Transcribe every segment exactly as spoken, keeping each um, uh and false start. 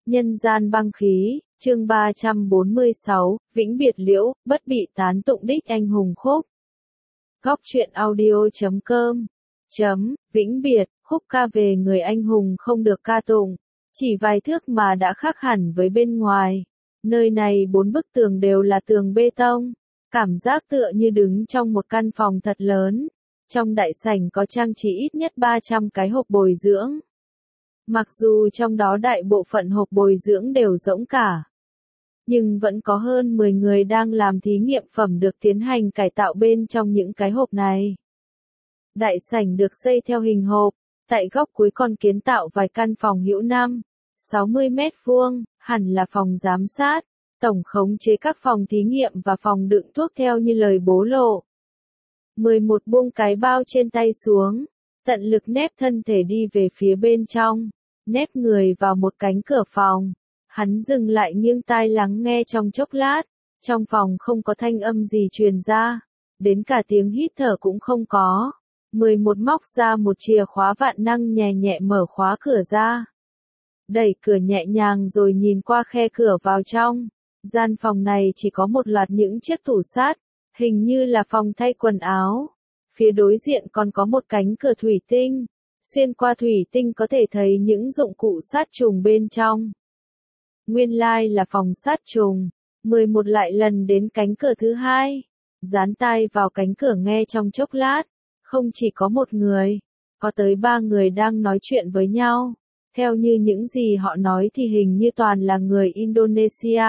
Nhân gian băng khí, chương ba trăm bốn mươi sáu, vĩnh biệt liễu, bất bị tán tụng đích anh hùng khúc. Góc truyện audio chấm com chấm, vĩnh biệt, khúc ca về người anh hùng không được ca tụng, chỉ vài thước mà đã khác hẳn với bên ngoài. Nơi này bốn bức tường đều là tường bê tông, cảm giác tựa như đứng trong một căn phòng thật lớn. Trong đại sảnh có trang trí ít nhất ba trăm cái hộp bồi dưỡng. Mặc dù trong đó đại bộ phận hộp bồi dưỡng đều rỗng cả, nhưng vẫn có hơn mười người đang làm thí nghiệm phẩm được tiến hành cải tạo bên trong những cái hộp này. Đại sảnh được xây theo hình hộp, tại góc cuối còn kiến tạo vài căn phòng hữu năm, sáu mươi mét vuông, hẳn là phòng giám sát, tổng khống chế các phòng thí nghiệm và phòng đựng thuốc theo như lời bố lộ. mười một buông cái bao trên tay xuống, tận lực nép thân thể đi về phía bên trong, nép người vào một cánh cửa phòng. Hắn dừng lại nghiêng tai lắng nghe trong chốc lát, trong phòng không có thanh âm gì truyền ra, đến cả tiếng hít thở cũng không có. mười một móc ra một chìa khóa vạn năng nhẹ nhẹ mở khóa cửa ra. Đẩy cửa nhẹ nhàng rồi nhìn qua khe cửa vào trong. Gian phòng này chỉ có một loạt những chiếc tủ sát, hình như là phòng thay quần áo. Phía đối diện còn có một cánh cửa thủy tinh, xuyên qua thủy tinh có thể thấy những dụng cụ sát trùng bên trong. Nguyên lai là phòng sát trùng. mười một lại lần đến cánh cửa thứ hai, dán tai vào cánh cửa nghe trong chốc lát. Không chỉ có một người, có tới ba người đang nói chuyện với nhau. Theo như những gì họ nói thì hình như toàn là người Indonesia.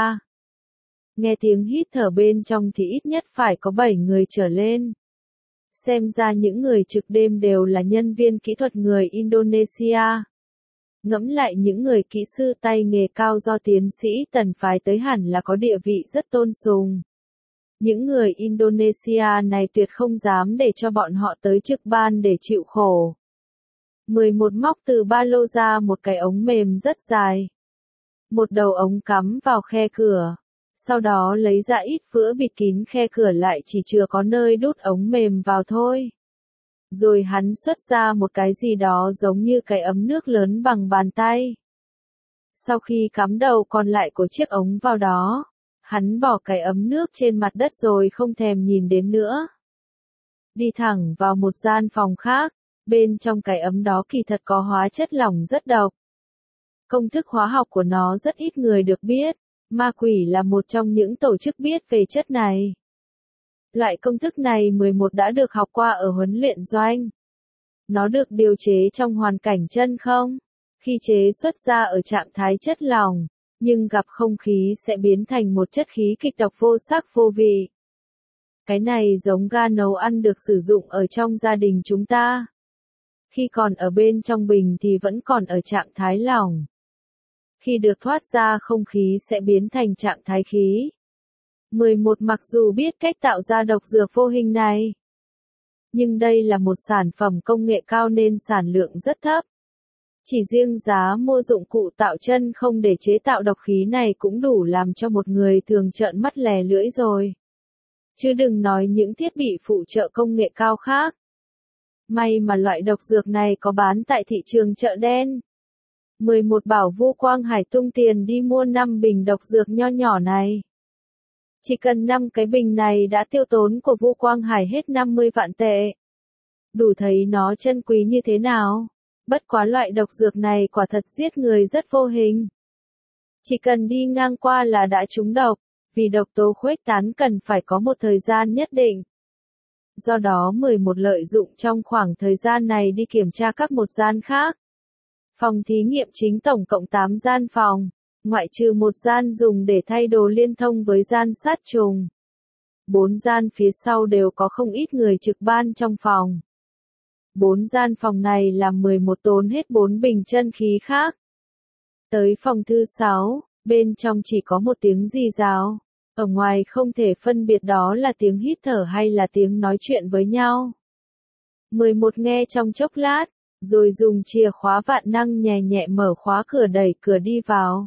Nghe tiếng hít thở bên trong thì ít nhất phải có bảy người trở lên. Xem ra những người trực đêm đều là nhân viên kỹ thuật người Indonesia. Ngẫm lại những người kỹ sư tay nghề cao do tiến sĩ Tần phái tới hẳn là có địa vị rất tôn sùng. Những người Indonesia này tuyệt không dám để cho bọn họ tới trực ban để chịu khổ. mười một móc từ ba lô ra một cái ống mềm rất dài. Một đầu ống cắm vào khe cửa. Sau đó lấy ra ít vữa bịt kín khe cửa lại chỉ chừa có nơi đút ống mềm vào thôi. Rồi hắn xuất ra một cái gì đó giống như cái ấm nước lớn bằng bàn tay. Sau khi cắm đầu còn lại của chiếc ống vào đó, hắn bỏ cái ấm nước trên mặt đất rồi không thèm nhìn đến nữa. Đi thẳng vào một gian phòng khác, bên trong cái ấm đó kỳ thật có hóa chất lỏng rất độc. Công thức hóa học của nó rất ít người được biết, ma quỷ là một trong những tổ chức biết về chất này. Loại công thức này mười một đã được học qua ở huấn luyện doanh. Nó được điều chế trong hoàn cảnh chân không. Khi chế xuất ra ở trạng thái chất lỏng, nhưng gặp không khí sẽ biến thành một chất khí kịch độc vô sắc vô vị. Cái này giống ga nấu ăn được sử dụng ở trong gia đình chúng ta. Khi còn ở bên trong bình thì vẫn còn ở trạng thái lỏng. Khi được thoát ra không khí sẽ biến thành trạng thái khí. mười một mặc dù biết cách tạo ra độc dược vô hình này, nhưng đây là một sản phẩm công nghệ cao nên sản lượng rất thấp. Chỉ riêng giá mua dụng cụ tạo chân không để chế tạo độc khí này cũng đủ làm cho một người thường trợn mắt lè lưỡi rồi. Chứ đừng nói những thiết bị phụ trợ công nghệ cao khác. May mà loại độc dược này có bán tại thị trường chợ đen. mười một bảo Vu Quang Hải tung tiền đi mua năm bình độc dược nho nhỏ này. Chỉ cần năm cái bình này đã tiêu tốn của Vu Quang Hải hết năm mươi vạn tệ. Đủ thấy nó chân quý như thế nào. Bất quá loại độc dược này quả thật giết người rất vô hình. Chỉ cần đi ngang qua là đã trúng độc, vì độc tố khuếch tán cần phải có một thời gian nhất định. Do đó mười một lợi dụng trong khoảng thời gian này đi kiểm tra các một gian khác. Phòng thí nghiệm chính tổng cộng tám gian phòng, ngoại trừ một gian dùng để thay đồ liên thông với gian sát trùng. Bốn gian phía sau đều có không ít người trực ban trong phòng. Bốn gian phòng này làm mười một tốn hết bốn bình chân khí khác. Tới phòng thứ sáu, bên trong chỉ có một tiếng rì rào. Ở ngoài không thể phân biệt đó là tiếng hít thở hay là tiếng nói chuyện với nhau. mười một nghe trong chốc lát, rồi dùng chìa khóa vạn năng nhẹ nhẹ mở khóa cửa đẩy cửa đi vào.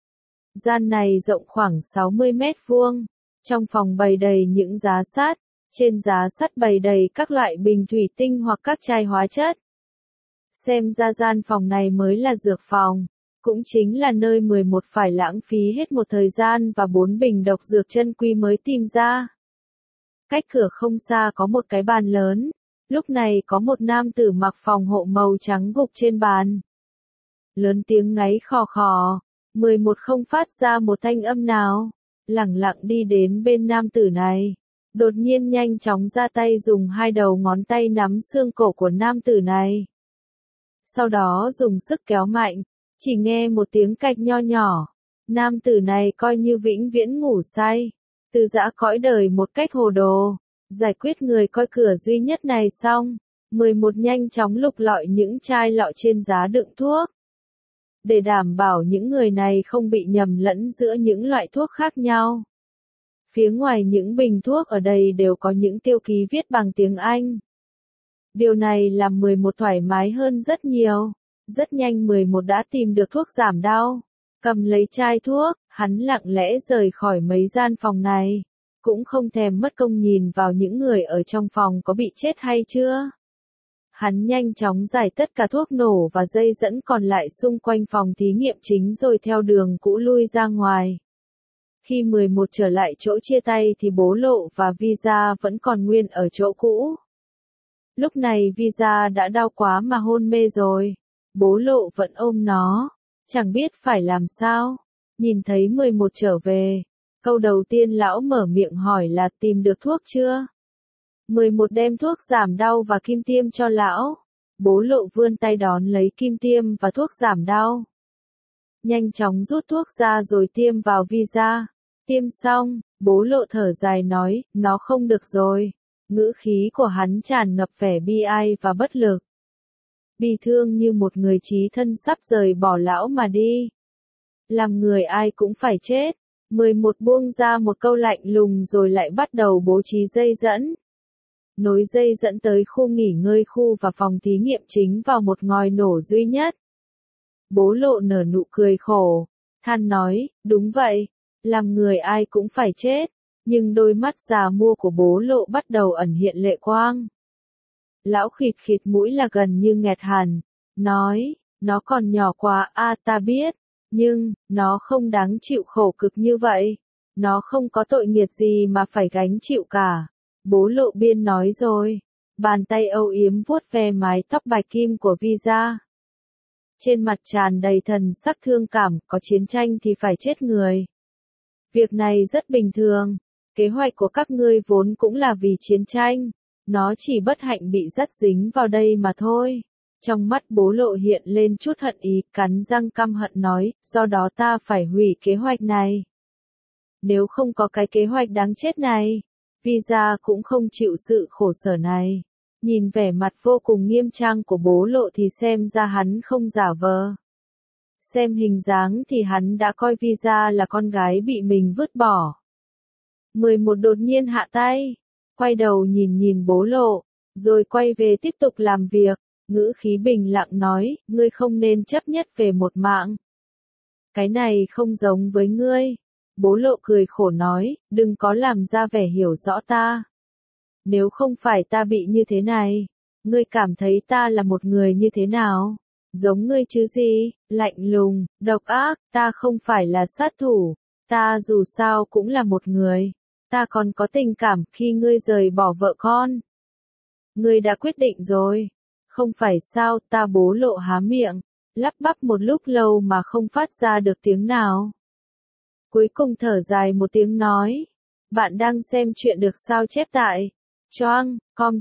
Gian này rộng khoảng sáu mươi mét vuông. Trong phòng bày đầy những giá sắt. Trên giá sắt bày đầy các loại bình thủy tinh hoặc các chai hóa chất. Xem ra gian phòng này mới là dược phòng. Cũng chính là nơi mười một phải lãng phí hết một thời gian và bốn bình độc dược chân quý mới tìm ra. Cách cửa không xa có một cái bàn lớn, lúc này có một nam tử mặc phòng hộ màu trắng gục trên bàn. Lớn tiếng ngáy khò khò, mười một không phát ra một thanh âm nào, lẳng lặng đi đến bên nam tử này. Đột nhiên nhanh chóng ra tay dùng hai đầu ngón tay nắm xương cổ của nam tử này. Sau đó dùng sức kéo mạnh, chỉ nghe một tiếng cạch nho nhỏ. Nam tử này coi như vĩnh viễn ngủ say, từ giã cõi đời một cách hồ đồ. Giải quyết người coi cửa duy nhất này xong, mười một nhanh chóng lục lọi những chai lọ trên giá đựng thuốc. Để đảm bảo những người này không bị nhầm lẫn giữa những loại thuốc khác nhau. Phía ngoài những bình thuốc ở đây đều có những tiêu ký viết bằng tiếng Anh. Điều này làm mười một thoải mái hơn rất nhiều. Rất nhanh mười một đã tìm được thuốc giảm đau. Cầm lấy chai thuốc, hắn lặng lẽ rời khỏi mấy gian phòng này. Cũng không thèm mất công nhìn vào những người ở trong phòng có bị chết hay chưa. Hắn nhanh chóng giải tất cả thuốc nổ và dây dẫn còn lại xung quanh phòng thí nghiệm chính rồi theo đường cũ lui ra ngoài. Khi mười một trở lại chỗ chia tay thì bố Lộ và Visa vẫn còn nguyên ở chỗ cũ. Lúc này Visa đã đau quá mà hôn mê rồi. Bố Lộ vẫn ôm nó, chẳng biết phải làm sao. Nhìn thấy mười một trở về, câu đầu tiên lão mở miệng hỏi là tìm được thuốc chưa? mười một đem thuốc giảm đau và kim tiêm cho lão. Bố Lộ vươn tay đón lấy kim tiêm và thuốc giảm đau. Nhanh chóng rút thuốc ra rồi tiêm vào Visa. Tiêm xong, bố Lộ thở dài nói, nó không được rồi. Ngữ khí của hắn tràn ngập vẻ bi ai và bất lực. Bi thương như một người chí thân sắp rời bỏ lão mà đi. Làm người ai cũng phải chết. mười một buông ra một câu lạnh lùng rồi lại bắt đầu bố trí dây dẫn. Nối dây dẫn tới khu nghỉ ngơi khu và phòng thí nghiệm chính vào một ngòi nổ duy nhất. Bố Lộ nở nụ cười khổ, than nói, đúng vậy, làm người ai cũng phải chết, nhưng đôi mắt già mua của bố Lộ bắt đầu ẩn hiện lệ quang. Lão khịt khịt mũi là gần như nghẹt hẳn, nói, nó còn nhỏ quá a à, ta biết, nhưng, nó không đáng chịu khổ cực như vậy, nó không có tội nghiệp gì mà phải gánh chịu cả. Bố Lộ biên nói rồi, bàn tay âu yếm vuốt ve mái tóc bạch kim của Visa. Trên mặt tràn đầy thần sắc thương cảm, có chiến tranh thì phải chết người. Việc này rất bình thường, kế hoạch của các ngươi vốn cũng là vì chiến tranh, nó chỉ bất hạnh bị dắt dính vào đây mà thôi. Trong mắt bố Lộ hiện lên chút hận ý, cắn răng căm hận nói, do đó ta phải hủy kế hoạch này. Nếu không có cái kế hoạch đáng chết này, Visa cũng không chịu sự khổ sở này. Nhìn vẻ mặt vô cùng nghiêm trang của bố Lộ thì xem ra hắn không giả vờ. Xem hình dáng thì hắn đã coi Visa là con gái bị mình vứt bỏ. mười một đột nhiên hạ tay, quay đầu nhìn nhìn bố Lộ, rồi quay về tiếp tục làm việc, ngữ khí bình lặng nói, ngươi không nên chấp nhất về một mạng. Cái này không giống với ngươi. Bố Lộ cười khổ nói, đừng có làm ra vẻ hiểu rõ ta. Nếu không phải ta bị như thế này, ngươi cảm thấy ta là một người như thế nào? Giống ngươi chứ gì, lạnh lùng, độc ác, ta không phải là sát thủ, ta dù sao cũng là một người, ta còn có tình cảm khi ngươi rời bỏ vợ con. Ngươi đã quyết định rồi, không phải sao? Ta bố Lộ há miệng, lắp bắp một lúc lâu mà không phát ra được tiếng nào. Cuối cùng thở dài một tiếng nói, bạn đang xem chuyện được sao chép tại choang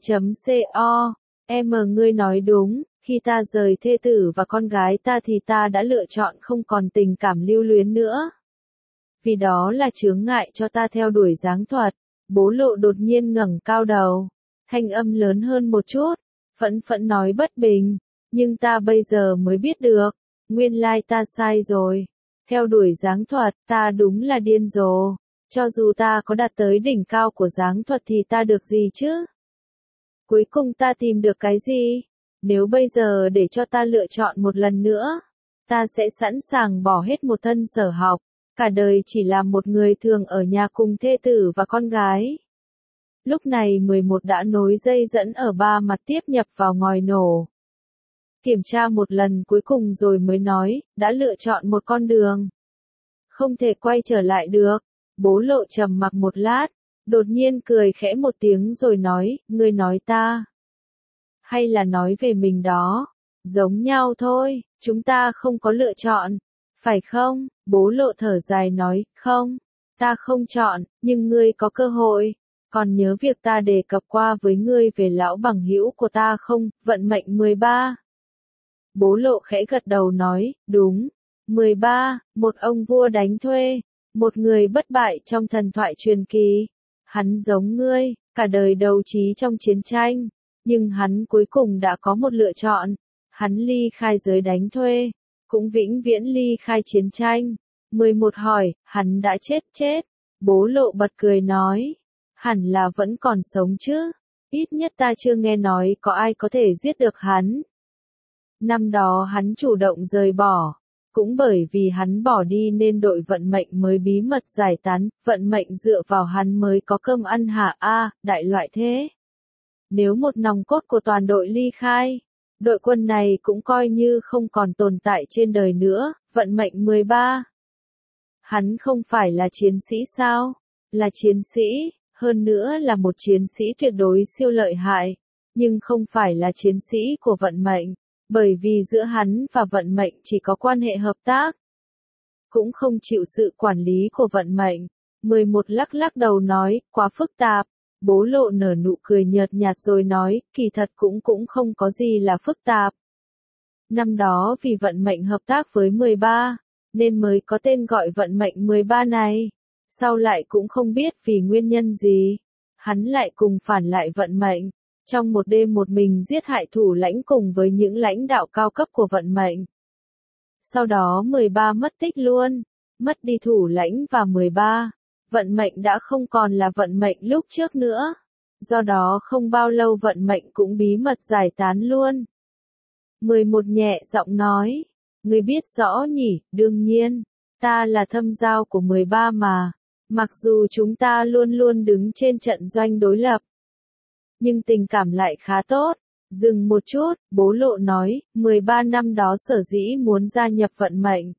com.co, em ngươi nói đúng, khi ta rời thê tử và con gái ta thì ta đã lựa chọn không còn tình cảm lưu luyến nữa. Vì đó là chướng ngại cho ta theo đuổi dáng thuật. Bố Lộ đột nhiên ngẩng cao đầu, thanh âm lớn hơn một chút, phẫn phẫn nói bất bình, nhưng ta bây giờ mới biết được, nguyên lai ta sai rồi. Theo đuổi dáng thuật, ta đúng là điên rồ. Cho dù ta có đạt tới đỉnh cao của dáng thuật thì ta được gì chứ? Cuối cùng ta tìm được cái gì? Nếu bây giờ để cho ta lựa chọn một lần nữa, ta sẽ sẵn sàng bỏ hết một thân sở học, cả đời chỉ làm một người thường ở nhà cùng thê tử và con gái. Lúc này mười một đã nối dây dẫn ở ba mặt tiếp nhập vào ngòi nổ. kiểm tra một lần cuối cùng rồi mới nói, đã lựa chọn một con đường. Không thể quay trở lại được. Bố Lộ trầm mặc một lát, đột nhiên cười khẽ một tiếng rồi nói, ngươi nói ta. Hay là nói về mình đó. Giống nhau thôi, chúng ta không có lựa chọn. Phải không? Bố Lộ thở dài nói, không. Ta không chọn, nhưng ngươi có cơ hội. Còn nhớ việc ta đề cập qua với ngươi về lão bằng hữu của ta không, vận mệnh mười ba. Bố Lộ khẽ gật đầu nói, đúng. mười ba, một ông vua đánh thuê. Một người bất bại trong thần thoại truyền kỳ. Hắn giống ngươi, cả đời đấu trí trong chiến tranh. Nhưng hắn cuối cùng đã có một lựa chọn. Hắn ly khai giới đánh thuê. Cũng vĩnh viễn ly khai chiến tranh. mười một hỏi, hắn đã chết chết. Bố Lộ bật cười nói. Hẳn là vẫn còn sống chứ. Ít nhất ta chưa nghe nói có ai có thể giết được hắn. Năm đó hắn chủ động rời bỏ. Cũng bởi vì hắn bỏ đi nên đội vận mệnh mới bí mật giải tán, vận mệnh dựa vào hắn mới có cơm ăn hả a, đại loại thế. Nếu một nòng cốt của toàn đội ly khai, đội quân này cũng coi như không còn tồn tại trên đời nữa, vận mệnh mười ba. Hắn không phải là chiến sĩ sao? Là chiến sĩ, hơn nữa là một chiến sĩ tuyệt đối siêu lợi hại, nhưng không phải là chiến sĩ của vận mệnh. Bởi vì giữa hắn và vận mệnh chỉ có quan hệ hợp tác. Cũng không chịu sự quản lý của vận mệnh. mười một lắc lắc đầu nói, quá phức tạp. Bố Lộ nở nụ cười nhợt nhạt rồi nói, kỳ thật cũng cũng không có gì là phức tạp. Năm đó vì vận mệnh hợp tác với mười ba, nên mới có tên gọi vận mệnh mười ba này. Sau lại cũng không biết vì nguyên nhân gì. Hắn lại cùng phản lại vận mệnh. Trong một đêm một mình giết hại thủ lãnh cùng với những lãnh đạo cao cấp của vận mệnh. Sau đó mười ba mất tích luôn, mất đi thủ lãnh và mười ba. Vận mệnh đã không còn là vận mệnh lúc trước nữa. Do đó không bao lâu vận mệnh cũng bí mật giải tán luôn. mười một nhẹ giọng nói, ngươi biết rõ nhỉ, đương nhiên, ta là thâm giao của mười ba mà. Mặc dù chúng ta luôn luôn đứng trên trận doanh đối lập. Nhưng tình cảm lại khá tốt. Dừng một chút, Bố Lộ nói, mười ba năm đó sở dĩ muốn gia nhập vận mệnh.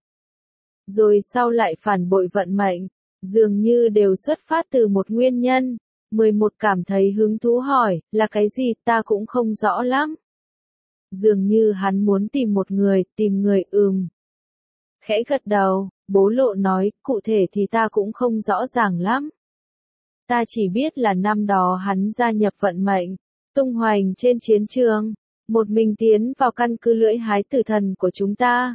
Rồi sau lại phản bội vận mệnh, dường như đều xuất phát từ một nguyên nhân. mười một cảm thấy hứng thú hỏi, là cái gì ta cũng không rõ lắm. Dường như hắn muốn tìm một người, tìm người ừm. Khẽ gật đầu, Bố Lộ nói, cụ thể thì ta cũng không rõ ràng lắm. Ta chỉ biết là năm đó hắn gia nhập vận mệnh, tung hoành trên chiến trường, một mình tiến vào căn cứ lưỡi hái tử thần của chúng ta.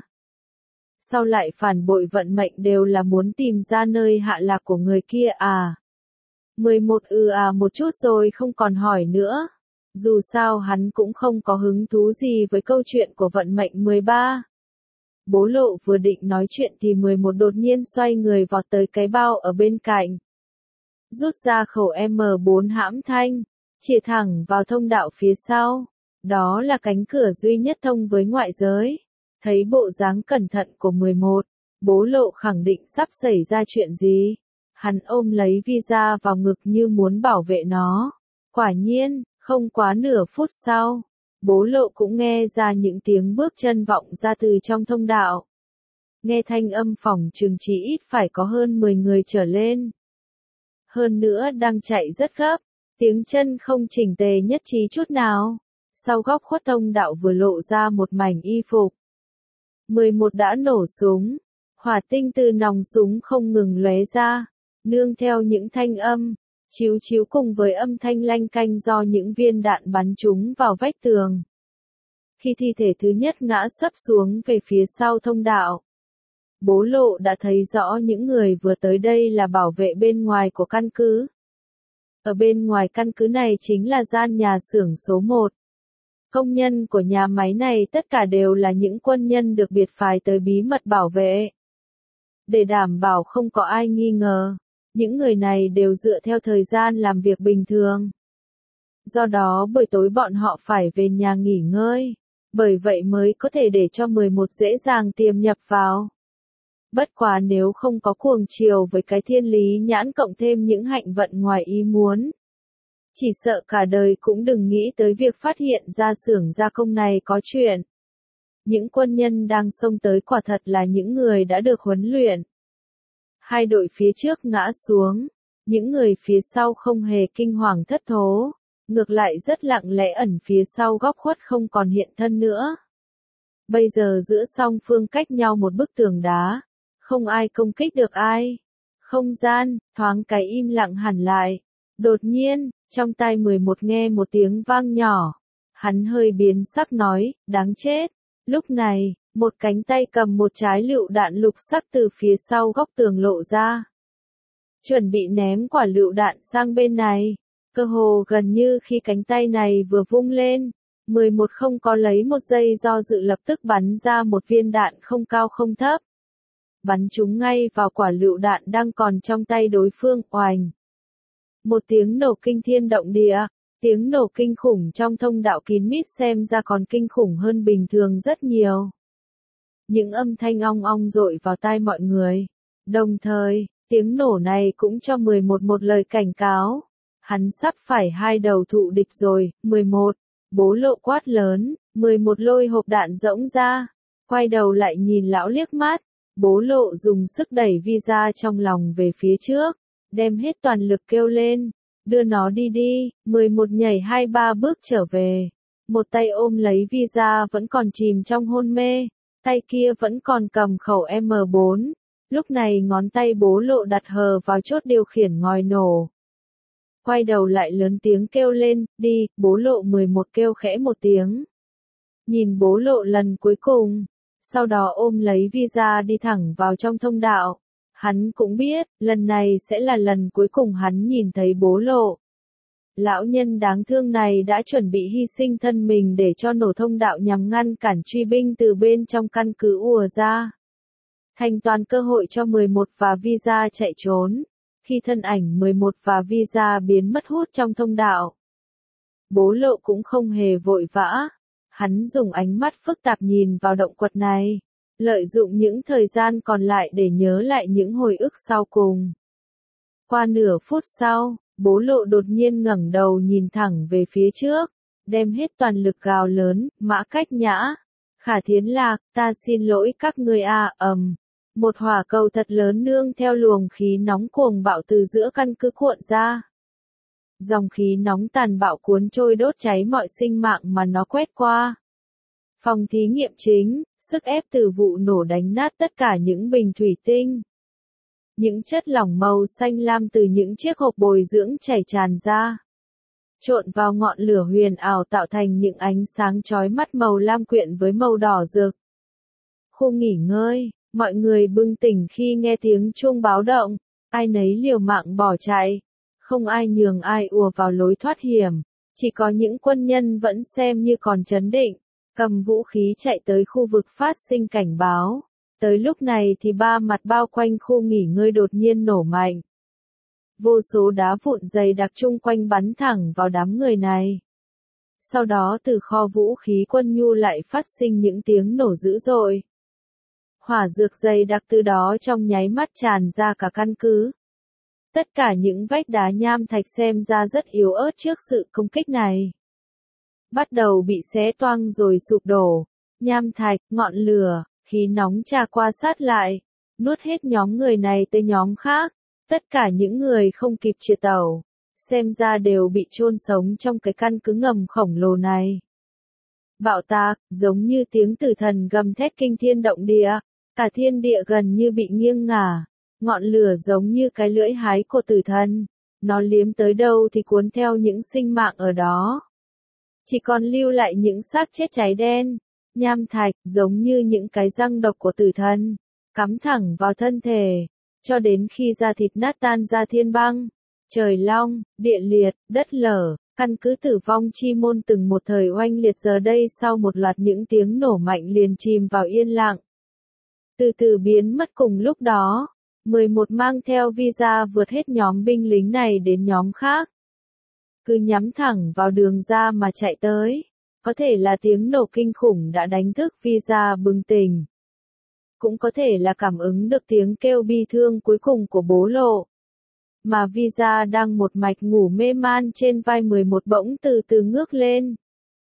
Sau lại phản bội vận mệnh đều là muốn tìm ra nơi hạ lạc của người kia à. mười một ừ à một chút rồi không còn hỏi nữa. Dù sao hắn cũng không có hứng thú gì với câu chuyện của vận mệnh mười ba. Bố Lộ vừa định nói chuyện thì mười một đột nhiên xoay người vọt tới cái bao ở bên cạnh. Rút ra khẩu M bốn hãm thanh, chĩa thẳng vào thông đạo phía sau. Đó là cánh cửa duy nhất thông với ngoại giới. Thấy bộ dáng cẩn thận của mười một, Bố Lộ khẳng định sắp xảy ra chuyện gì. Hắn ôm lấy visa vào ngực như muốn bảo vệ nó. Quả nhiên, không quá nửa phút sau, Bố Lộ cũng nghe ra những tiếng bước chân vọng ra từ trong thông đạo. Nghe thanh âm phòng trường chỉ ít phải có hơn mười người trở lên. Hơn nữa đang chạy rất gấp, tiếng chân không chỉnh tề nhất trí chút nào. Sau góc khuất thông đạo vừa lộ ra một mảnh y phục. mười một đã nổ súng, hỏa tinh từ nòng súng không ngừng lóe ra, nương theo những thanh âm, chiếu chiếu cùng với âm thanh lanh canh do những viên đạn bắn trúng vào vách tường. Khi thi thể thứ nhất ngã sấp xuống về phía sau thông đạo, Bố Lộ đã thấy rõ những người vừa tới đây là bảo vệ bên ngoài của căn cứ. Ở bên ngoài căn cứ này chính là gian nhà xưởng số một. Công nhân của nhà máy này tất cả đều là những quân nhân được biệt phái tới bí mật bảo vệ. Để đảm bảo không có ai nghi ngờ, những người này đều dựa theo thời gian làm việc bình thường. Do đó buổi tối bọn họ phải về nhà nghỉ ngơi, bởi vậy mới có thể để cho mười một dễ dàng tiềm nhập vào. Bất quá nếu không có cuồng chiều với cái thiên lý nhãn cộng thêm những hạnh vận ngoài ý muốn, chỉ sợ cả đời cũng đừng nghĩ tới việc phát hiện ra xưởng gia công này có chuyện. Những quân nhân đang xông tới quả thật là những người đã được huấn luyện. Hai đội phía trước ngã xuống, những người phía sau không hề kinh hoàng thất thố, ngược lại rất lặng lẽ ẩn phía sau góc khuất không còn hiện thân nữa. Bây giờ giữa song phương cách nhau một bức tường đá, không ai công kích được ai. Không gian, thoáng cái im lặng hẳn lại. Đột nhiên, trong tai mười một nghe một tiếng vang nhỏ. Hắn hơi biến sắc nói, đáng chết. Lúc này, một cánh tay cầm một trái lựu đạn lục sắc từ phía sau góc tường lộ ra. Chuẩn bị ném quả lựu đạn sang bên này. Cơ hồ gần như khi cánh tay này vừa vung lên, mười một không có lấy một giây do dự lập tức bắn ra một viên đạn không cao không thấp. Bắn trúng ngay vào quả lựu đạn đang còn trong tay đối phương, oành. Một tiếng nổ kinh thiên động địa, tiếng nổ kinh khủng trong thông đạo kín mít xem ra còn kinh khủng hơn bình thường rất nhiều. Những âm thanh ong ong dội vào tai mọi người. Đồng thời, tiếng nổ này cũng cho mười một một lời cảnh cáo. Hắn sắp phải hai đầu thụ địch rồi. Mười một, bố lộ quát lớn, mười một lôi hộp đạn rỗng ra, quay đầu lại nhìn lão liếc mắt. Bố lộ dùng sức đẩy visa trong lòng về phía trước, đem hết toàn lực kêu lên, đưa nó đi đi. Mười một nhảy hai ba bước trở về, một tay ôm lấy visa vẫn còn chìm trong hôn mê, tay kia vẫn còn cầm khẩu M bốn. Lúc này ngón tay bố lộ đặt hờ vào chốt điều khiển ngòi nổ. Quay đầu lại lớn tiếng kêu lên, đi. Bố lộ mười một kêu khẽ một tiếng. Nhìn bố lộ lần cuối cùng, sau đó ôm lấy visa đi thẳng vào trong thông đạo. Hắn cũng biết, lần này sẽ là lần cuối cùng hắn nhìn thấy bố lộ. Lão nhân đáng thương này đã chuẩn bị hy sinh thân mình để cho nổ thông đạo nhằm ngăn cản truy binh từ bên trong căn cứ ùa ra. Thành toàn cơ hội cho mười một và visa chạy trốn. Khi thân ảnh mười một và visa biến mất hút trong thông đạo, bố lộ cũng không hề vội vã. Hắn dùng ánh mắt phức tạp nhìn vào động quật này, lợi dụng những thời gian còn lại để nhớ lại những hồi ức sau cùng. Qua nửa phút sau, bố lộ đột nhiên ngẩng đầu nhìn thẳng về phía trước, đem hết toàn lực gào lớn, Mã Cách Nhã, Khả Thiến Lạc, ta xin lỗi các ngươi a, ầm. Một hỏa cầu thật lớn nương theo luồng khí nóng cuồng bạo từ giữa căn cứ cuộn ra. Dòng khí nóng tàn bạo cuốn trôi đốt cháy mọi sinh mạng mà nó quét qua. Phòng thí nghiệm chính, sức ép từ vụ nổ đánh nát tất cả những bình thủy tinh. Những chất lỏng màu xanh lam từ những chiếc hộp bồi dưỡng chảy tràn ra, trộn vào ngọn lửa huyền ảo tạo thành những ánh sáng chói mắt màu lam quyện với màu đỏ rực. Khu nghỉ ngơi, mọi người bừng tỉnh khi nghe tiếng chuông báo động, ai nấy liều mạng bỏ chạy. Không ai nhường ai ùa vào lối thoát hiểm, chỉ có những quân nhân vẫn xem như còn trấn định, cầm vũ khí chạy tới khu vực phát sinh cảnh báo. Tới lúc này thì ba mặt bao quanh khu nghỉ ngơi đột nhiên nổ mạnh. Vô số đá vụn dày đặc chung quanh bắn thẳng vào đám người này. Sau đó từ kho vũ khí quân nhu lại phát sinh những tiếng nổ dữ dội. Hỏa dược dày đặc từ đó trong nháy mắt tràn ra cả căn cứ. Tất cả những vách đá nham thạch xem ra rất yếu ớt trước sự công kích này. Bắt đầu bị xé toang rồi sụp đổ. Nham thạch, ngọn lửa, khí nóng trà qua sát lại, nuốt hết nhóm người này tới nhóm khác. Tất cả những người không kịp chia tàu, xem ra đều bị chôn sống trong cái căn cứ ngầm khổng lồ này. Bạo tạc, giống như tiếng tử thần gầm thét kinh thiên động địa, cả thiên địa gần như bị nghiêng ngả. Ngọn lửa giống như cái lưỡi hái của tử thần, nó liếm tới đâu thì cuốn theo những sinh mạng ở đó. Chỉ còn lưu lại những xác chết cháy đen, nham thạch, giống như những cái răng độc của tử thần, cắm thẳng vào thân thể, cho đến khi da thịt nát tan ra thiên băng, trời long, địa liệt, đất lở. Căn cứ tử vong chi môn từng một thời oanh liệt giờ đây sau một loạt những tiếng nổ mạnh liền chìm vào yên lặng. Từ từ biến mất cùng lúc đó. mười một mang theo visa vượt hết nhóm binh lính này đến nhóm khác. Cứ nhắm thẳng vào đường ra mà chạy tới. Có thể là tiếng nổ kinh khủng đã đánh thức visa bừng tỉnh. Cũng có thể là cảm ứng được tiếng kêu bi thương cuối cùng của bố lộ. Mà visa đang một mạch ngủ mê man trên vai mười một bỗng từ từ ngước lên.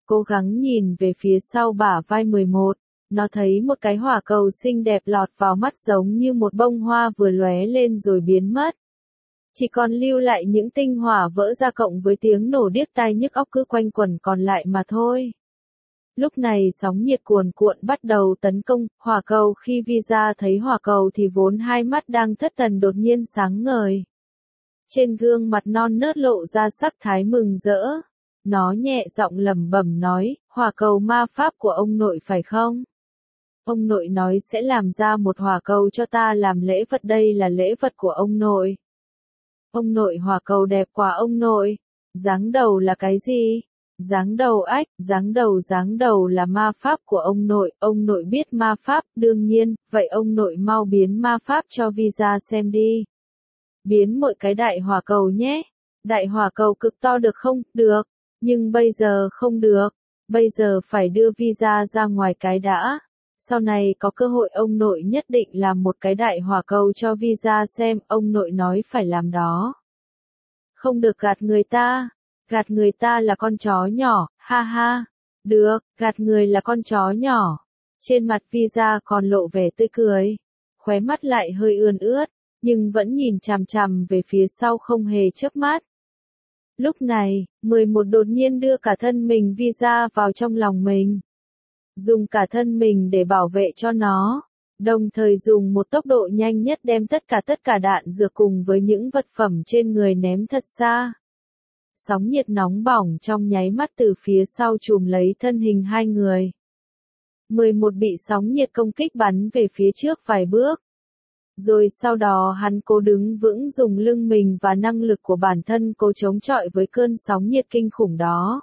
cố gắng nhìn về phía sau bả vai mười một. Nó thấy một cái hỏa cầu xinh đẹp lọt vào mắt giống như một bông hoa vừa lóe lên rồi biến mất. Chỉ còn lưu lại những tinh hỏa vỡ ra cộng với tiếng nổ điếc tai nhức óc cứ quanh quẩn còn lại mà thôi. Lúc này sóng nhiệt cuồn cuộn bắt đầu tấn công hỏa cầu, khi Visa thấy hỏa cầu thì vốn hai mắt đang thất thần đột nhiên sáng ngời. Trên gương mặt non nớt lộ ra sắc thái mừng rỡ. Nó nhẹ giọng lẩm bẩm nói, hỏa cầu ma pháp của ông nội phải không? Ông nội nói sẽ làm ra một hỏa cầu cho ta làm lễ vật, đây là lễ vật của ông nội. Ông nội, hỏa cầu đẹp quá ông nội. Dáng đầu là cái gì? Dáng đầu ách, dáng đầu dáng đầu là ma pháp của ông nội, ông nội biết ma pháp, đương nhiên, vậy ông nội mau biến ma pháp cho Visa xem đi. Biến một cái đại hỏa cầu nhé. Đại hỏa cầu cực to được không? Được. Nhưng bây giờ không được. Bây giờ phải đưa Visa ra ngoài cái đã. Sau này có cơ hội ông nội nhất định làm một cái đại hỏa cầu cho Visa xem, ông nội nói phải làm đó. Không được gạt người ta. Gạt người ta là con chó nhỏ, ha ha. Được, gạt người là con chó nhỏ. Trên mặt Visa còn lộ vẻ tươi cười. Khóe mắt lại hơi ươn ướt, nhưng vẫn nhìn chằm chằm về phía sau không hề chớp mắt. Lúc này, mười một đột nhiên đưa cả thân mình Visa vào trong lòng mình. Dùng cả thân mình để bảo vệ cho nó. Đồng thời dùng một tốc độ nhanh nhất đem tất cả tất cả đạn dược cùng với những vật phẩm trên người ném thật xa. Sóng nhiệt nóng bỏng trong nháy mắt từ phía sau trùm lấy thân hình hai người. mười một bị sóng nhiệt công kích bắn về phía trước vài bước. Rồi sau đó hắn cố đứng vững, dùng lưng mình và năng lực của bản thân cố chống chọi với cơn sóng nhiệt kinh khủng đó.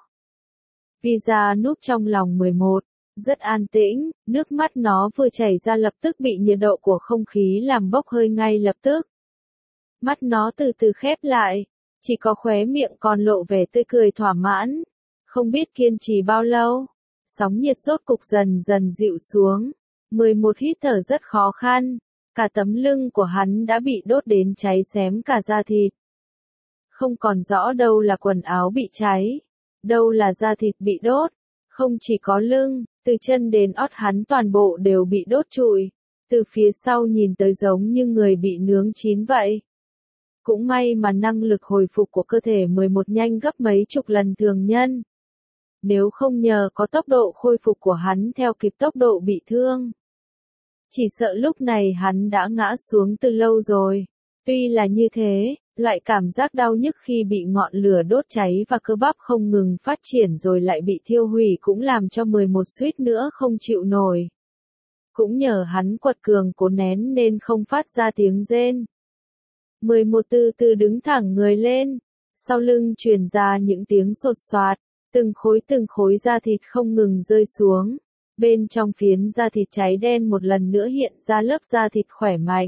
Visa núp trong lòng mười một, rất an tĩnh, nước mắt nó vừa chảy ra lập tức bị nhiệt độ của không khí làm bốc hơi ngay lập tức. Mắt nó từ từ khép lại, chỉ có khóe miệng còn lộ vẻ tươi cười thỏa mãn. Không biết kiên trì bao lâu, sóng nhiệt rốt cục dần dần dịu xuống. mười một hít thở rất khó khăn, cả tấm lưng của hắn đã bị đốt đến cháy xém cả da thịt. Không còn rõ đâu là quần áo bị cháy, đâu là da thịt bị đốt. Không chỉ có lưng, từ chân đến ót hắn toàn bộ đều bị đốt trụi. Từ phía sau nhìn tới giống như người bị nướng chín vậy. Cũng may mà năng lực hồi phục của cơ thể mười một nhanh gấp mấy chục lần thường nhân. Nếu không nhờ có tốc độ khôi phục của hắn theo kịp tốc độ bị thương, chỉ sợ lúc này hắn đã ngã xuống từ lâu rồi. Tuy là như thế, loại cảm giác đau nhức khi bị ngọn lửa đốt cháy và cơ bắp không ngừng phát triển rồi lại bị thiêu hủy cũng làm cho mười một suýt nữa không chịu nổi. Cũng nhờ hắn quật cường cố nén nên không phát ra tiếng rên. mười một từ từ đứng thẳng người lên, sau lưng truyền ra những tiếng sột soạt, từng khối từng khối da thịt không ngừng rơi xuống. Bên trong phiến da thịt cháy đen một lần nữa hiện ra lớp da thịt khỏe mạnh.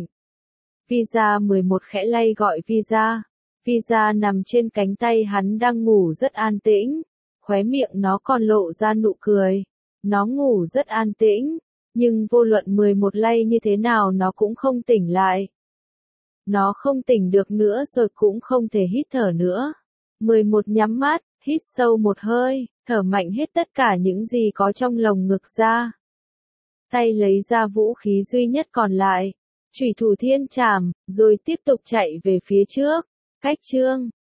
Visa mười một khẽ lay gọi Visa. Visa nằm trên cánh tay hắn đang ngủ rất an tĩnh. Khóe miệng nó còn lộ ra nụ cười. Nó ngủ rất an tĩnh, nhưng vô luận mười một lay như thế nào nó cũng không tỉnh lại. Nó không tỉnh được nữa rồi cũng không thể hít thở nữa. mười một nhắm mắt, hít sâu một hơi, thở mạnh hết tất cả những gì có trong lồng ngực ra. Tay lấy ra vũ khí duy nhất còn lại, chủy thủ thiên trảm, rồi tiếp tục chạy về phía trước. Cách chương